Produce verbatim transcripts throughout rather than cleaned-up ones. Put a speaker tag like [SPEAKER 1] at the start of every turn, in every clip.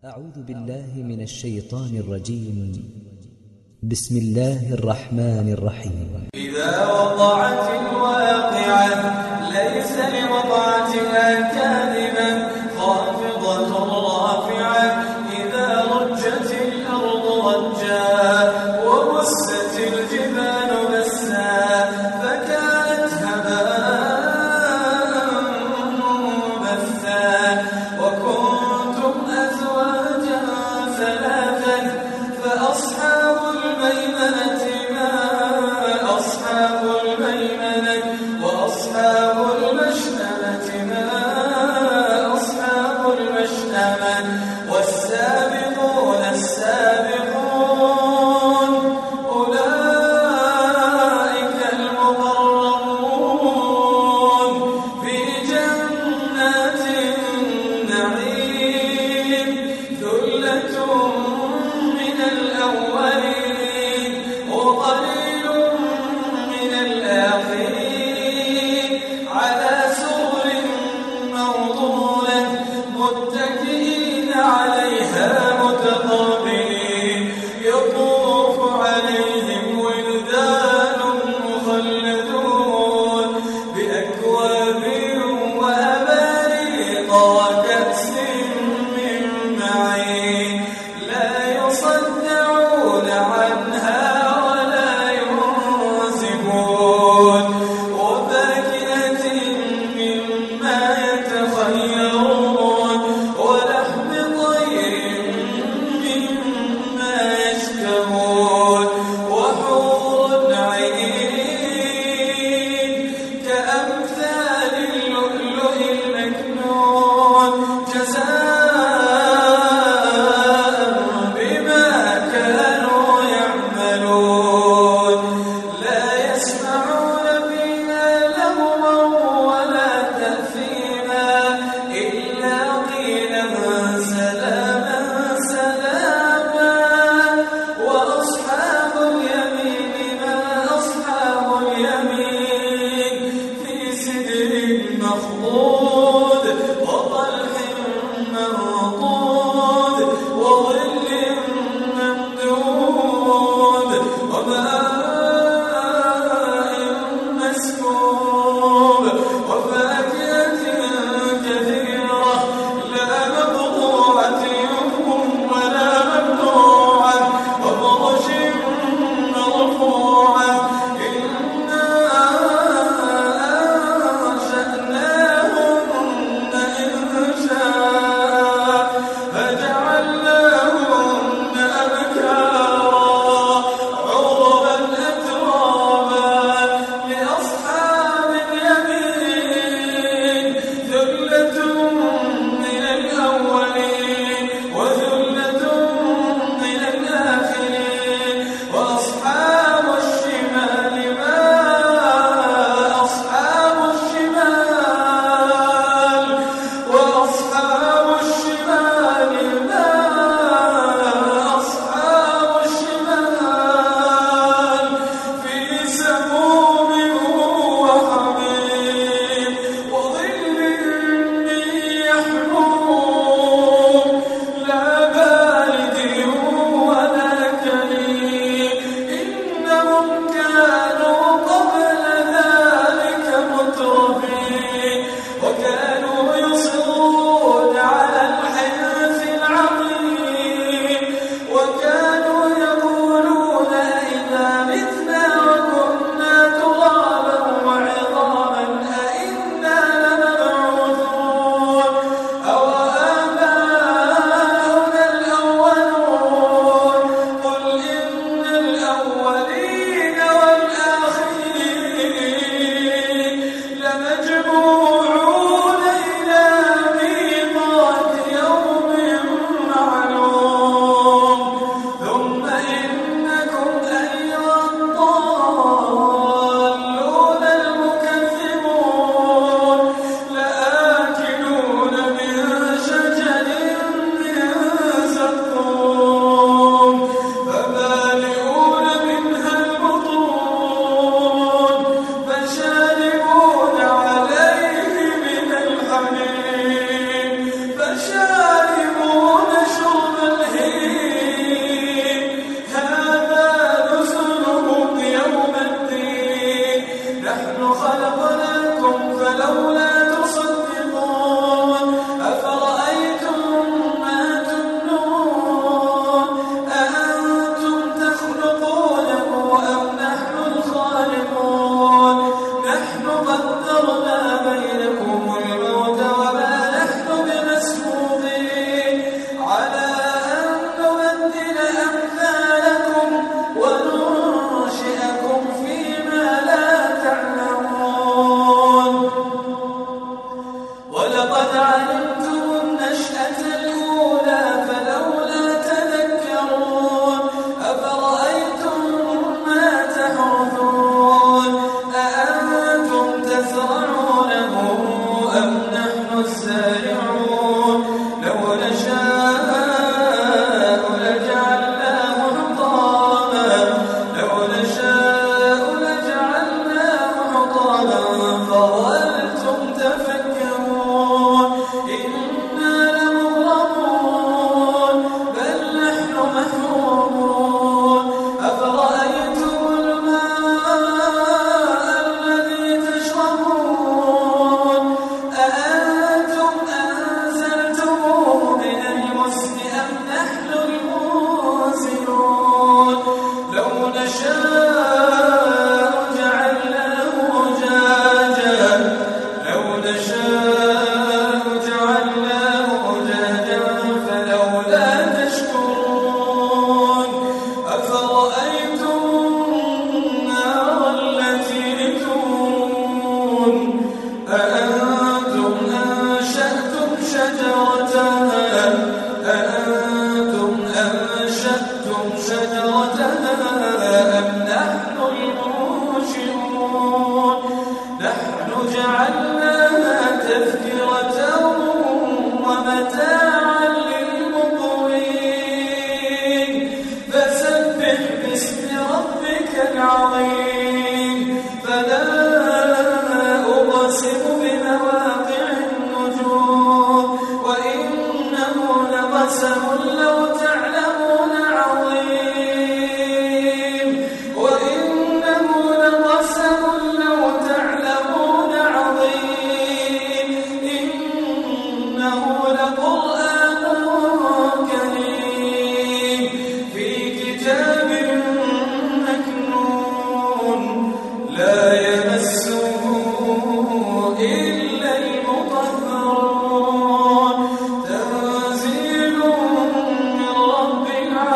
[SPEAKER 1] أعوذ بالله من الشيطان الرجيم. بسم الله الرحمن الرحيم.
[SPEAKER 2] إذا وقعت الواقعة ليس لوقعتها كاذبة خافضة رافعة إذا رجت الأرض رجا وبست الجبال بسا فكانت هباء منبثا وكنتم أزواجا ثلاثا فأصحاب الميمنة ما أصحاب الميمنة وأصحاب المشأمة ما أصحاب المشأمة والسابقون السابقون أولئك المقربون في جنات النعيم ثلة من الأولين وقليل من الآخرين على سرر موضونة متكئين عليها متقابلين يطوف عليهم ولدان مخلدون بأكواب وأباريق وكأس من معين لا يصدعون عنها ولا ينزفون وفاكهة مما يتخيرون ولحم طير مما يشتهون وحور عين كأمثال اللؤلؤ المكنون جزاء لقسم لو تعلمون عظيم وإنه لقسم لو تعلمون عظيم إنه لقرآن كريم في كتاب مكنون لا يمسه إلا المطهرون تنزيل من رب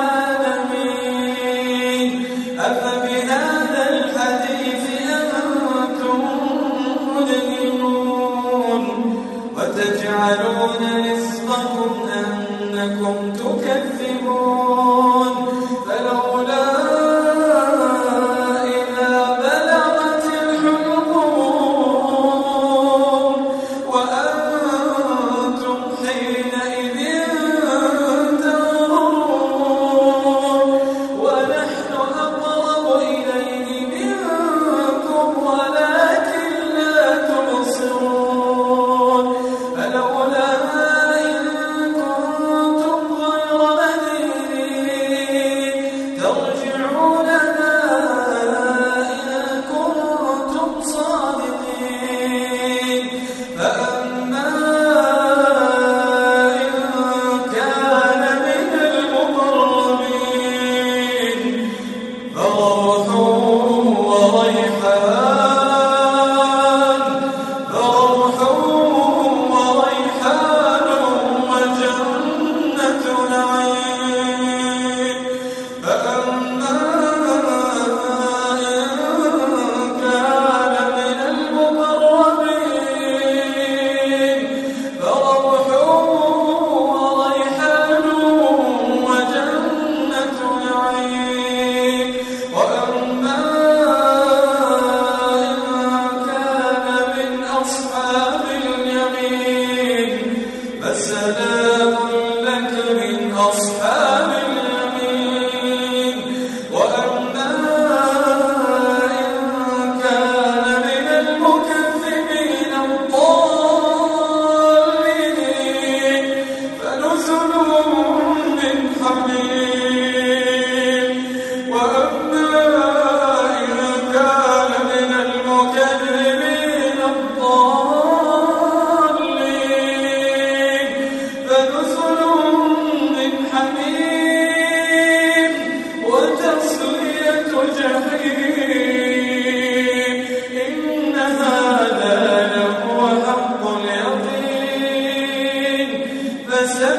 [SPEAKER 2] العالمين أفبهذا الحديث أنتم مدهنون وتجعلون رزقكم أنكم تكذبون فلولا سلام لك من أصحاب اليمين وأما إن كان من المكذبين الضالين فنزل من حميم وأما إن كان من المكذبين الضالين فنزل من حميم وتصلية جحيم إن هذا لهو حق اليقين فسبح